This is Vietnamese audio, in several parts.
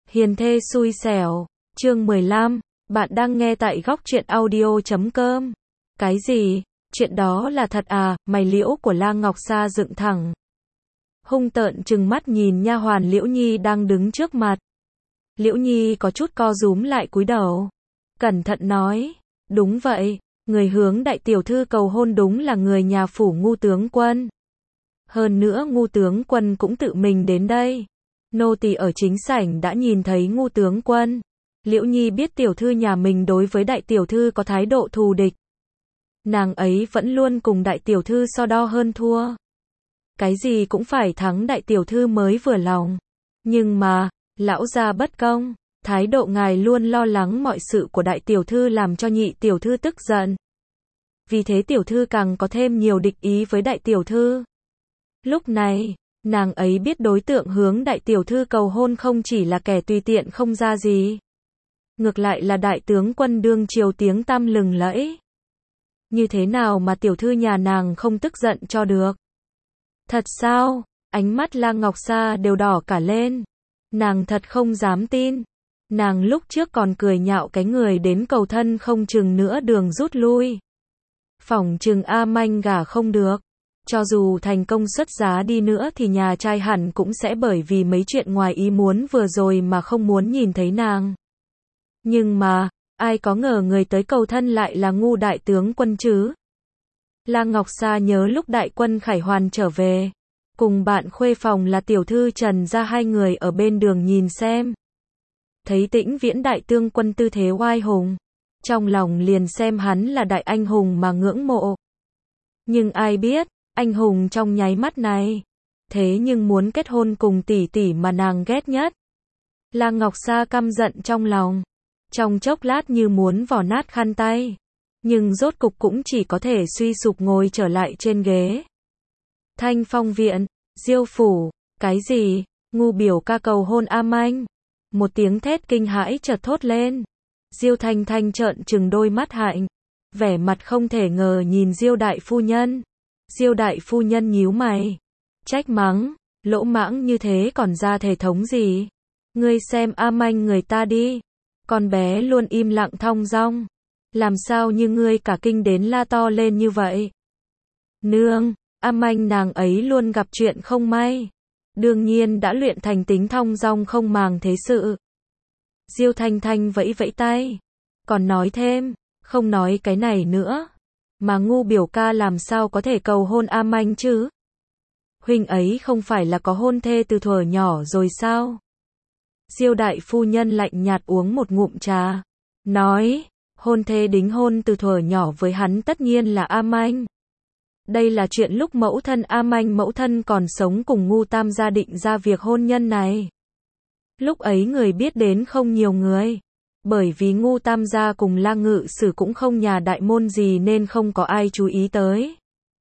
Hiền thê xui xẻo, chương 15, bạn đang nghe tại góc truyện audio.com. Cái gì? Chuyện đó là thật à? Mày Liễu của La Ngọc Sa dựng thẳng. Hung tợn trừng mắt nhìn nha hoàn Liễu Nhi đang đứng trước mặt. Liễu Nhi có chút co rúm lại cúi đầu. Cẩn thận nói, đúng vậy, người hướng đại tiểu thư cầu hôn đúng là người nhà phủ Ngu tướng quân. Hơn nữa Ngu tướng quân cũng tự mình đến đây. Nô tỳ ở chính sảnh đã nhìn thấy Ngu tướng quân. Liễu Nhi biết tiểu thư nhà mình đối với đại tiểu thư có thái độ thù địch. Nàng ấy vẫn luôn cùng đại tiểu thư so đo hơn thua. Cái gì cũng phải thắng đại tiểu thư mới vừa lòng. Nhưng mà, lão gia bất công, thái độ ngài luôn lo lắng mọi sự của đại tiểu thư làm cho nhị tiểu thư tức giận. Vì thế tiểu thư càng có thêm nhiều địch ý với đại tiểu thư. Lúc này, nàng ấy biết đối tượng hướng đại tiểu thư cầu hôn không chỉ là kẻ tùy tiện không ra gì. Ngược lại là đại tướng quân đương triều tiếng tăm lừng lẫy. Như thế nào mà tiểu thư nhà nàng không tức giận cho được? Thật sao? Ánh mắt La Ngọc Sa đều đỏ cả lên. Nàng thật không dám tin. Nàng lúc trước còn cười nhạo cái người đến cầu thân không chừng nữa đường rút lui. Phỏng chừng A Manh gả không được. Cho dù thành công xuất giá đi nữa thì nhà trai hẳn cũng sẽ bởi vì mấy chuyện ngoài ý muốn vừa rồi mà không muốn nhìn thấy nàng. Nhưng mà, ai có ngờ người tới cầu thân lại là Ngu đại tướng quân chứ? La Ngọc Sa nhớ lúc đại quân Khải Hoàn trở về, cùng bạn khuê phòng là tiểu thư Trần ra hai người ở bên đường nhìn xem. Thấy Tĩnh Viễn đại tướng quân tư thế oai hùng, trong lòng liền xem hắn là đại anh hùng mà ngưỡng mộ. Nhưng ai biết, anh hùng trong nháy mắt này, thế nhưng muốn kết hôn cùng tỷ tỷ mà nàng ghét nhất. La Ngọc Sa căm giận trong lòng, trong chốc lát như muốn vò nát khăn tay, nhưng rốt cục cũng chỉ có thể suy sụp ngồi trở lại trên ghế. Thanh Phong viện, Diêu phủ, cái gì? Ngu biểu ca cầu hôn A Manh. Một tiếng thét kinh hãi chợt thốt lên. Diêu Thanh Thanh trợn trừng đôi mắt hạnh, vẻ mặt không thể ngờ nhìn Diêu đại phu nhân. Diêu đại phu nhân nhíu mày, trách mắng, lỗ mãng như thế còn ra thể thống gì? Ngươi xem A Manh người ta đi, con bé luôn im lặng thong dong, làm sao như ngươi cả kinh đến la to lên như vậy? Nương, A Manh nàng ấy luôn gặp chuyện không may, đương nhiên đã luyện thành tính thong dong không màng thế sự. Diêu Thanh Thanh vẫy vẫy tay, còn nói thêm, không nói cái này nữa. Mà Ngu biểu ca làm sao có thể cầu hôn A Manh chứ? Huynh ấy không phải là có hôn thê từ thuở nhỏ rồi sao? Diêu đại phu nhân lạnh nhạt uống một ngụm trà, nói, hôn thê đính hôn từ thuở nhỏ với hắn tất nhiên là A Manh. Đây là chuyện lúc mẫu thân A Manh mẫu thân còn sống cùng Ngu tam gia định ra việc hôn nhân này. Lúc ấy người biết đến không nhiều người. Bởi vì Ngu tam gia cùng La Ngự Sử cũng không nhà đại môn gì nên không có ai chú ý tới.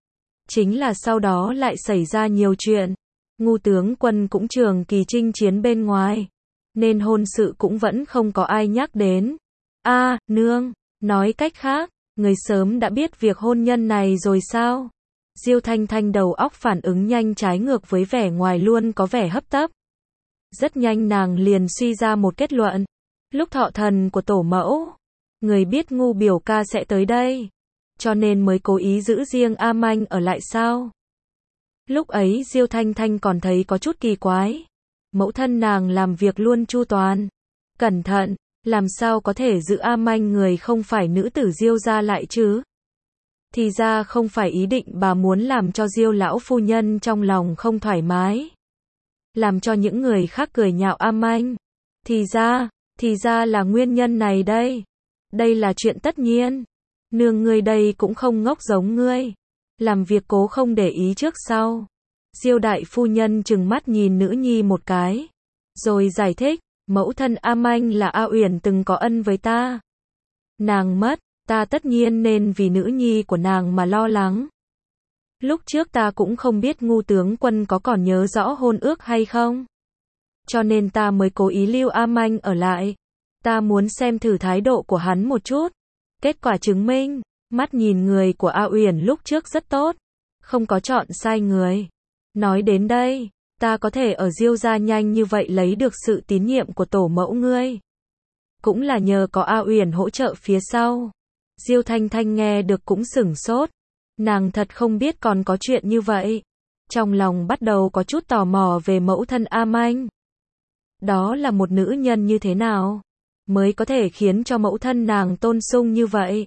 Chính là sau đó lại xảy ra nhiều chuyện. Ngu tướng quân cũng trường kỳ chinh chiến bên ngoài, nên hôn sự cũng vẫn không có ai nhắc đến. Nương, nói cách khác, người sớm đã biết việc hôn nhân này rồi sao? Diêu Thanh Thanh đầu óc phản ứng nhanh trái ngược với vẻ ngoài luôn có vẻ hấp tấp. Rất nhanh nàng liền suy ra một kết luận. Lúc thọ thần của tổ mẫu, người biết Ngu biểu ca sẽ tới đây, cho nên mới cố ý giữ riêng A Manh ở lại sao? Lúc ấy Diêu Thanh Thanh còn thấy có chút kỳ quái. Mẫu thân nàng làm việc luôn chu toàn, cẩn thận, làm sao có thể giữ A Manh người không phải nữ tử Diêu gia lại chứ? Thì ra không phải ý định bà muốn làm cho Diêu lão phu nhân trong lòng không thoải mái, làm cho những người khác cười nhạo A Manh. Thì ra là nguyên nhân này đây. Đây là chuyện tất nhiên. Nương ngươi đây cũng không ngốc giống ngươi. Làm việc cố không để ý trước sau. Diêu đại phu nhân trừng mắt nhìn nữ nhi một cái, rồi giải thích, mẫu thân A Manh là A Uyển từng có ân với ta. Nàng mất, ta tất nhiên nên vì nữ nhi của nàng mà lo lắng. Lúc trước ta cũng không biết Ngu tướng quân có còn nhớ rõ hôn ước hay không. Cho nên ta mới cố ý lưu A Manh ở lại. Ta muốn xem thử thái độ của hắn một chút. Kết quả chứng minh, mắt nhìn người của A Uyển lúc trước rất tốt, không có chọn sai người. Nói đến đây, ta có thể ở Diêu gia nhanh như vậy lấy được sự tín nhiệm của tổ mẫu ngươi. Cũng là nhờ có A Uyển hỗ trợ phía sau. Diêu Thanh Thanh nghe được cũng sửng sốt. Nàng thật không biết còn có chuyện như vậy. Trong lòng bắt đầu có chút tò mò về mẫu thân A Manh. Đó là một nữ nhân như thế nào? Mới có thể khiến cho mẫu thân nàng tôn sung như vậy.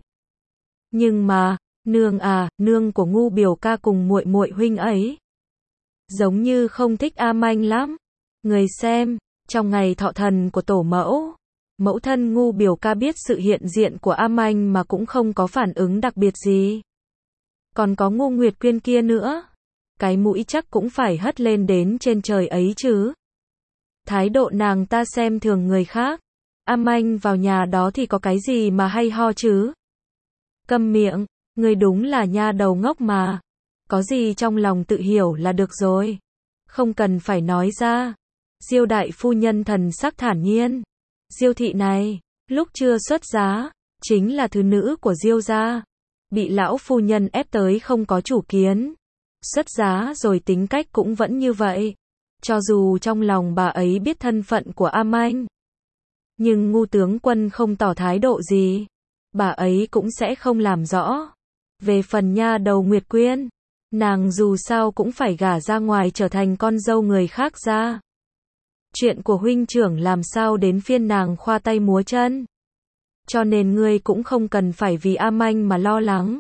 Nhưng mà, nương à, nương của Ngu biểu ca cùng muội muội huynh ấy. Giống như không thích A Manh lắm. Người xem, trong ngày thọ thần của tổ mẫu, mẫu thân Ngu biểu ca biết sự hiện diện của A Manh mà cũng không có phản ứng đặc biệt gì. Còn có Ngu Nguyệt Quyên kia nữa. Cái mũi chắc cũng phải hất lên đến trên trời ấy chứ. Thái độ nàng ta xem thường người khác. A Manh vào nhà đó thì có cái gì mà hay ho chứ? Câm miệng, ngươi đúng là nha đầu ngốc mà. Có gì trong lòng tự hiểu là được rồi. Không cần phải nói ra. Diêu đại phu nhân thần sắc thản nhiên. Diêu thị này, lúc chưa xuất giá, chính là thứ nữ của Diêu gia. Bị lão phu nhân ép tới không có chủ kiến. Xuất giá rồi tính cách cũng vẫn như vậy. Cho dù trong lòng bà ấy biết thân phận của A Manh, nhưng Ngu tướng quân không tỏ thái độ gì, bà ấy cũng sẽ không làm rõ. Về phần nha đầu Nguyệt Quyên, nàng dù sao cũng phải gả ra ngoài trở thành con dâu người khác ra. Chuyện của huynh trưởng làm sao đến phiên nàng khoa tay múa chân. Cho nên ngươi cũng không cần phải vì A Manh mà lo lắng.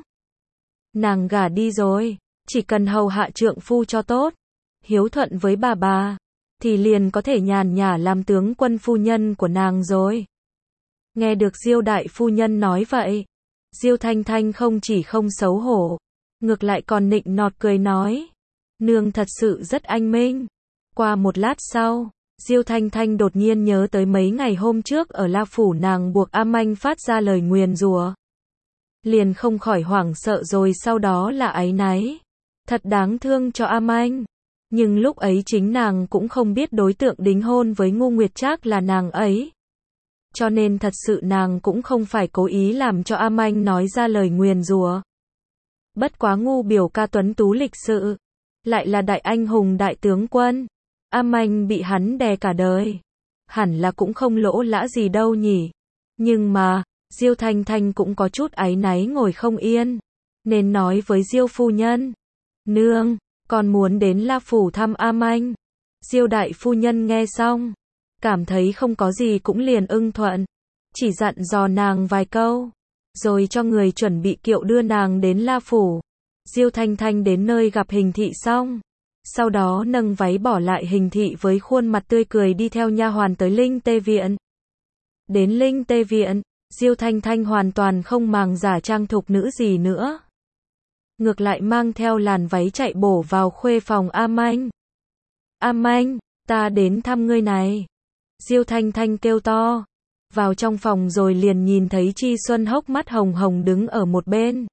Nàng gả đi rồi, chỉ cần hầu hạ trượng phu cho tốt, hiếu thuận với bà, thì liền có thể nhàn nhả làm tướng quân phu nhân của nàng rồi. Nghe được Diêu đại phu nhân nói vậy, Diêu Thanh Thanh không chỉ không xấu hổ, ngược lại còn nịnh nọt cười nói. Nương thật sự rất anh minh. Qua một lát sau, Diêu Thanh Thanh đột nhiên nhớ tới mấy ngày hôm trước ở La Phủ nàng buộc A Manh phát ra lời nguyền rủa. Liền không khỏi hoảng sợ rồi sau đó là áy náy. Thật đáng thương cho A Manh. Nhưng lúc ấy chính nàng cũng không biết đối tượng đính hôn với Ngu Nguyệt Trác là nàng ấy. Cho nên thật sự nàng cũng không phải cố ý làm cho A Manh nói ra lời nguyền rủa. Bất quá Ngu biểu ca tuấn tú lịch sự, lại là đại anh hùng đại tướng quân. A Manh bị hắn đè cả đời, hẳn là cũng không lỗ lã gì đâu nhỉ. Nhưng mà, Diêu Thanh Thanh cũng có chút áy náy ngồi không yên, nên nói với Diêu phu nhân. Nương, con muốn đến La Phủ thăm A Manh. Diêu đại phu nhân nghe xong, cảm thấy không có gì cũng liền ưng thuận, chỉ dặn dò nàng vài câu, rồi cho người chuẩn bị kiệu đưa nàng đến La Phủ. Diêu Thanh Thanh đến nơi gặp Hình thị xong, sau đó nâng váy bỏ lại Hình thị với khuôn mặt tươi cười đi theo nha hoàn tới Linh Tê Viện. Đến Linh Tê Viện, Diêu Thanh Thanh hoàn toàn không màng giả trang thục nữ gì nữa. Ngược lại mang theo làn váy chạy bổ vào khuê phòng A Manh. A Manh, ta đến thăm ngươi này. Diêu Thanh Thanh kêu to. Vào trong phòng rồi liền nhìn thấy Chi Xuân hốc mắt hồng hồng đứng ở một bên.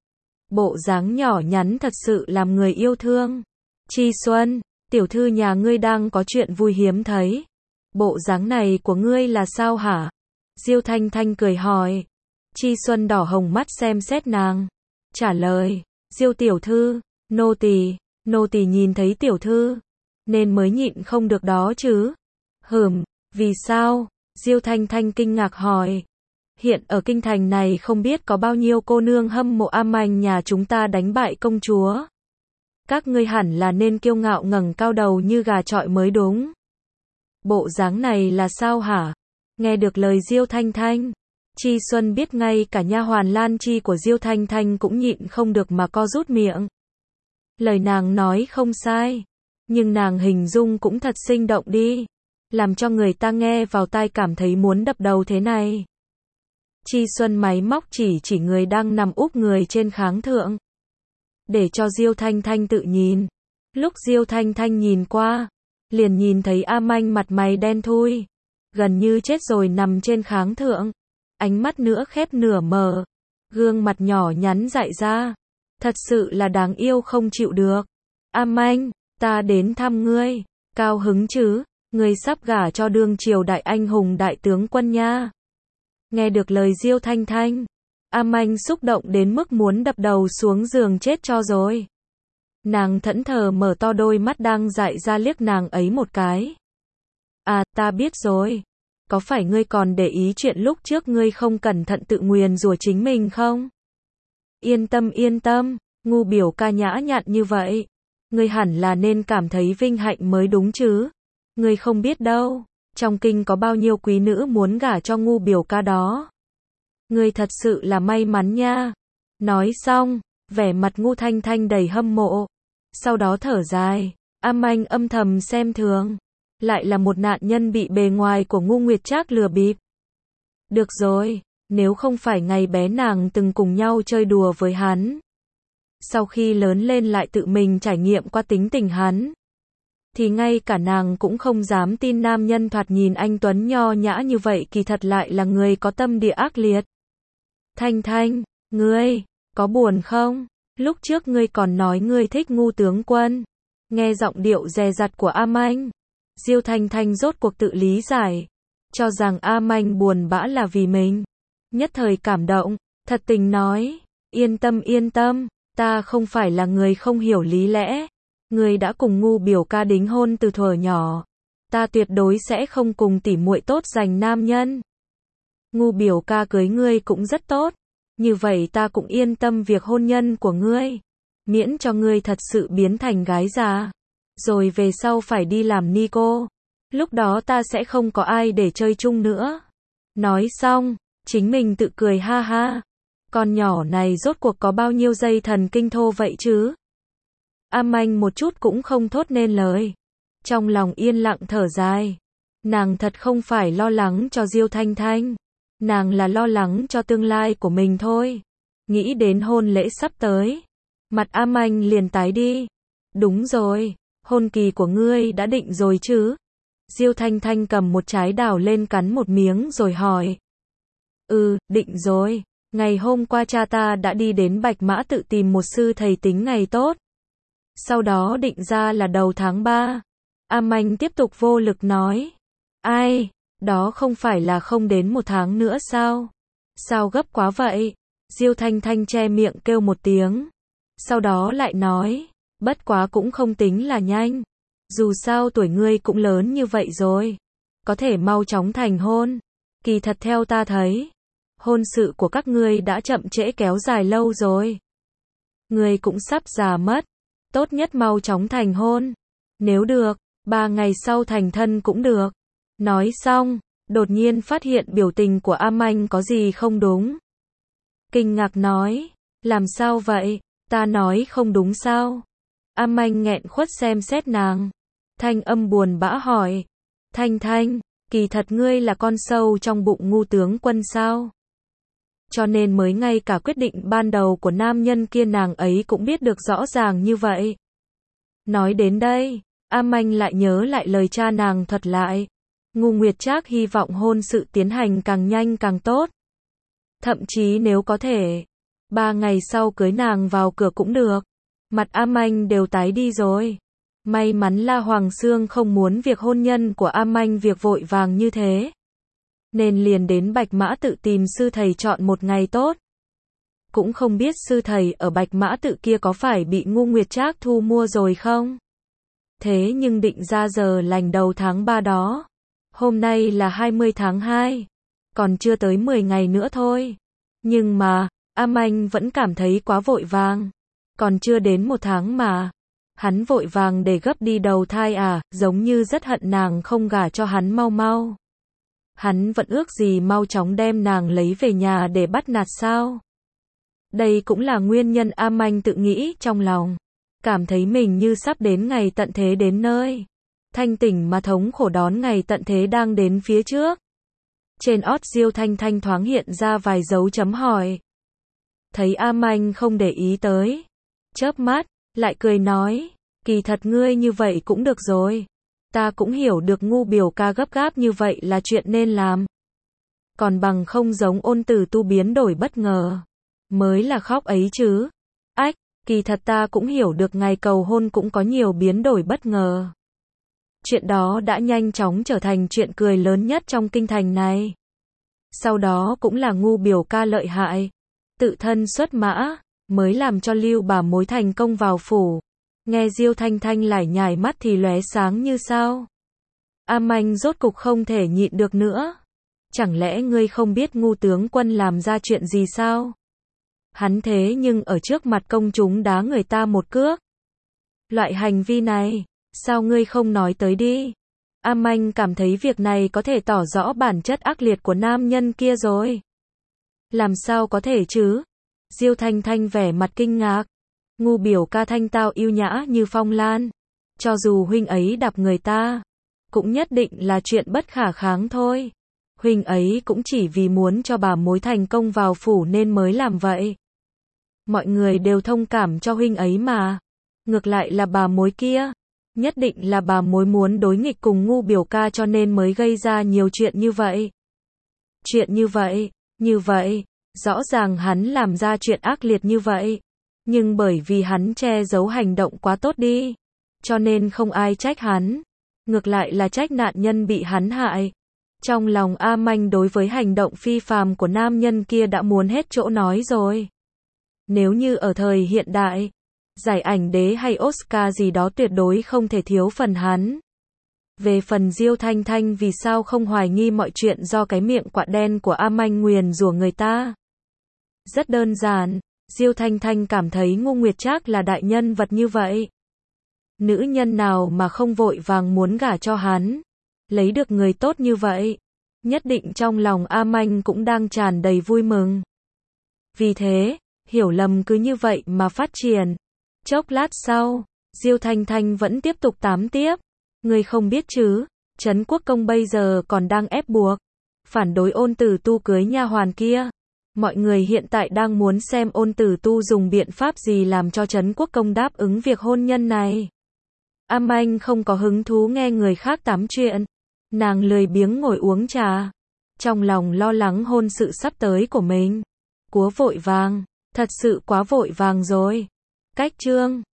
Bộ dáng nhỏ nhắn thật sự làm người yêu thương. Chi Xuân, tiểu thư nhà ngươi đang có chuyện vui hiếm thấy. Bộ dáng này của ngươi là sao hả? Diêu Thanh Thanh cười hỏi. Chi Xuân đỏ hồng mắt xem xét nàng. Trả lời, Diêu tiểu thư, nô tỳ nhìn thấy tiểu thư, nên mới nhịn không được đó chứ. Vì sao? Diêu Thanh Thanh kinh ngạc hỏi. Hiện ở kinh thành này không biết có bao nhiêu cô nương hâm mộ A Manh nhà chúng ta đánh bại công chúa. Các ngươi hẳn là nên kiêu ngạo ngẩng cao đầu như gà chọi mới đúng. Bộ dáng này là sao hả? Nghe được lời Diêu Thanh Thanh, Chi Xuân biết ngay cả nha hoàn Lan Chi của Diêu Thanh Thanh cũng nhịn không được mà co rút miệng. Lời nàng nói không sai, nhưng nàng hình dung cũng thật sinh động đi, làm cho người ta nghe vào tai cảm thấy muốn đập đầu thế này. Chi Xuân máy móc chỉ người đang nằm úp người trên kháng thượng, để cho Diêu Thanh Thanh tự nhìn. Lúc Diêu Thanh Thanh nhìn qua, liền nhìn thấy A Manh mặt mày đen thui, gần như chết rồi nằm trên kháng thượng, ánh mắt nửa khép nửa mở, gương mặt nhỏ nhắn dại ra, thật sự là đáng yêu không chịu được. A Manh, ta đến thăm ngươi, cao hứng chứ, ngươi sắp gả cho đương triều đại anh hùng đại tướng quân nha. Nghe được lời Diêu Thanh Thanh, A Manh xúc động đến mức muốn đập đầu xuống giường chết cho rồi. Nàng thẫn thờ mở to đôi mắt đang dại ra liếc nàng ấy một cái. À, ta biết rồi. Có phải ngươi còn để ý chuyện lúc trước ngươi không cẩn thận tự nguyền rủa chính mình không? Yên tâm, ngu biểu ca nhã nhặn như vậy. Ngươi hẳn là nên cảm thấy vinh hạnh mới đúng chứ. Ngươi không biết đâu, trong kinh có bao nhiêu quý nữ muốn gả cho ngu biểu ca đó. Ngươi thật sự là may mắn nha. Nói xong, vẻ mặt Ngu Thanh Thanh đầy hâm mộ. Sau đó thở dài, Anh âm thầm xem thường. Lại là một nạn nhân bị bề ngoài của Ngu Nguyệt Trác lừa bịp. Được rồi, nếu không phải ngày bé nàng từng cùng nhau chơi đùa với hắn. Sau khi lớn lên lại tự mình trải nghiệm qua tính tình hắn. Thì ngay cả nàng cũng không dám tin nam nhân thoạt nhìn anh tuấn nho nhã như vậy kỳ thật lại là người có tâm địa ác liệt. Thanh Thanh, ngươi, có buồn không? Lúc trước ngươi còn nói ngươi thích Ngu tướng quân. Nghe giọng điệu dè dặt của Anh, Diêu Thanh Thanh rốt cuộc tự lý giải. Cho rằng Anh buồn bã là vì mình. Nhất thời cảm động, thật tình nói. Yên tâm, ta không phải là người không hiểu lý lẽ. Ngươi đã cùng Ngu biểu ca đính hôn từ thuở nhỏ. Ta tuyệt đối sẽ không cùng tỉ muội tốt giành nam nhân. Ngu biểu ca cưới ngươi cũng rất tốt. Như vậy ta cũng yên tâm việc hôn nhân của ngươi. Miễn cho ngươi thật sự biến thành gái già. Rồi về sau phải đi làm ni cô. Lúc đó ta sẽ không có ai để chơi chung nữa. Nói xong, chính mình tự cười ha ha. Con nhỏ này rốt cuộc có bao nhiêu dây thần kinh thô vậy chứ? Anh một chút cũng không thốt nên lời. Trong lòng yên lặng thở dài. Nàng thật không phải lo lắng cho Diêu Thanh Thanh. Nàng là lo lắng cho tương lai của mình thôi. Nghĩ đến hôn lễ sắp tới. Mặt Anh liền tái đi. Đúng rồi, hôn kỳ của ngươi đã định rồi chứ? Diêu Thanh Thanh cầm một trái đào lên cắn một miếng rồi hỏi. Định rồi. Ngày hôm qua cha ta đã đi đến Bạch Mã tự tìm một sư thầy tính ngày tốt. Sau đó định ra là đầu tháng 3. Anh tiếp tục vô lực nói. Ai, đó không phải là không đến một tháng nữa sao? Sao gấp quá vậy? Diêu Thanh Thanh che miệng kêu một tiếng. Sau đó lại nói, bất quá cũng không tính là nhanh. Dù sao tuổi ngươi cũng lớn như vậy rồi. Có thể mau chóng thành hôn. Kỳ thật theo ta thấy, hôn sự của các ngươi đã chậm trễ kéo dài lâu rồi. Ngươi cũng sắp già mất. Tốt nhất mau chóng thành hôn. Nếu được, 3 ngày sau thành thân cũng được. Nói xong, đột nhiên phát hiện biểu tình của Anh có gì không đúng. Kinh ngạc nói, làm sao vậy, ta nói không đúng sao? Anh nghẹn khuất xem xét nàng. Thanh âm buồn bã hỏi, Thanh Thanh, kỳ thật ngươi là con sâu trong bụng Ngu tướng quân sao? Cho nên mới ngay cả quyết định ban đầu của nam nhân kia nàng ấy cũng biết được rõ ràng như vậy. Nói đến đây, Anh lại nhớ lại lời cha nàng thuật lại. Ngu Nguyệt Trác hy vọng hôn sự tiến hành càng nhanh càng tốt. Thậm chí nếu có thể, 3 ngày sau cưới nàng vào cửa cũng được. Mặt Anh đều tái đi rồi. May mắn La Hoàng Xương không muốn việc hôn nhân của Anh việc vội vàng như thế. Nên liền đến Bạch Mã tự tìm sư thầy chọn một ngày tốt. Cũng không biết sư thầy ở Bạch Mã tự kia có phải bị Ngu Nguyệt Trác thu mua rồi không? Thế nhưng định ra giờ lành đầu tháng 3 đó. Hôm nay là 20 tháng 2. Còn chưa tới 10 ngày nữa thôi. Nhưng mà, Anh vẫn cảm thấy quá vội vàng. Còn chưa đến 1 tháng mà. Hắn vội vàng để gấp đi đầu thai à, giống như rất hận nàng không gả cho hắn mau mau. Hắn vẫn ước gì mau chóng đem nàng lấy về nhà để bắt nạt sao. Đây cũng là nguyên nhân Anh tự nghĩ trong lòng. Cảm thấy mình như sắp đến ngày tận thế đến nơi. Thanh tỉnh mà thống khổ đón ngày tận thế đang đến phía trước. Trên ót Diêu Thanh Thanh thoáng hiện ra vài dấu chấm hỏi. Thấy Anh không để ý tới. Chớp mắt, lại cười nói. Kỳ thật ngươi như vậy cũng được rồi. Ta cũng hiểu được Ngu biểu ca gấp gáp như vậy là chuyện nên làm. Còn bằng không giống Ôn Tử Tu biến đổi bất ngờ. Mới là khóc ấy chứ. Ách, kỳ thật ta cũng hiểu được ngày cầu hôn cũng có nhiều biến đổi bất ngờ. Chuyện đó đã nhanh chóng trở thành chuyện cười lớn nhất trong kinh thành này. Sau đó cũng là Ngu biểu ca lợi hại. Tự thân xuất mã, mới làm cho Lưu Bà Mối thành công vào phủ. Nghe Diêu Thanh Thanh lải nhải mắt thì lóe sáng như sao. A Manh rốt cục không thể nhịn được nữa. Chẳng lẽ ngươi không biết ngu tướng quân làm ra chuyện gì sao? Hắn thế nhưng ở trước mặt công chúng đá người ta một cước. Loại hành vi này, sao ngươi không nói tới đi? A Manh cảm thấy việc này có thể tỏ rõ bản chất ác liệt của nam nhân kia rồi. Làm sao có thể chứ? Diêu Thanh Thanh vẻ mặt kinh ngạc. Ngu biểu ca thanh tao yêu nhã như phong lan. Cho dù huynh ấy đạp người ta, cũng nhất định là chuyện bất khả kháng thôi. Huynh ấy cũng chỉ vì muốn cho bà mối thành công vào phủ nên mới làm vậy. Mọi người đều thông cảm cho huynh ấy mà. Ngược lại là bà mối kia, nhất định là bà mối muốn đối nghịch cùng ngu biểu ca cho nên mới gây ra nhiều chuyện như vậy. Chuyện như vậy, rõ ràng hắn làm ra chuyện ác liệt như vậy. Nhưng bởi vì hắn che giấu hành động quá tốt đi, cho nên không ai trách hắn. Ngược lại là trách nạn nhân bị hắn hại. Trong lòng A Manh đối với hành động phi phàm của nam nhân kia đã muốn hết chỗ nói rồi. Nếu như ở thời hiện đại, giải ảnh đế hay Oscar gì đó tuyệt đối không thể thiếu phần hắn. Về phần Diêu Thanh Thanh vì sao không hoài nghi mọi chuyện do cái miệng quạ đen của A Manh nguyền rủa người ta? Rất đơn giản, Diêu Thanh Thanh cảm thấy Ngô Nguyệt Trác là đại nhân vật như vậy. Nữ nhân nào mà không vội vàng muốn gả cho hắn, lấy được người tốt như vậy, nhất định trong lòng A Manh cũng đang tràn đầy vui mừng. Vì thế, hiểu lầm cứ như vậy mà phát triển. Chốc lát sau, Diêu Thanh Thanh vẫn tiếp tục tám tiếp. Ngươi không biết chứ, Trấn Quốc Công bây giờ còn đang ép buộc, phản đối Ôn Tử Tu cưới nha hoàn kia. Mọi người hiện tại đang muốn xem Ôn Tử Tu dùng biện pháp gì làm cho Trấn Quốc Công đáp ứng việc hôn nhân này. A Manh không có hứng thú nghe người khác tám chuyện. Nàng lười biếng ngồi uống trà. Trong lòng lo lắng hôn sự sắp tới của mình. Quá vội vàng, thật sự quá vội vàng rồi. Cách chương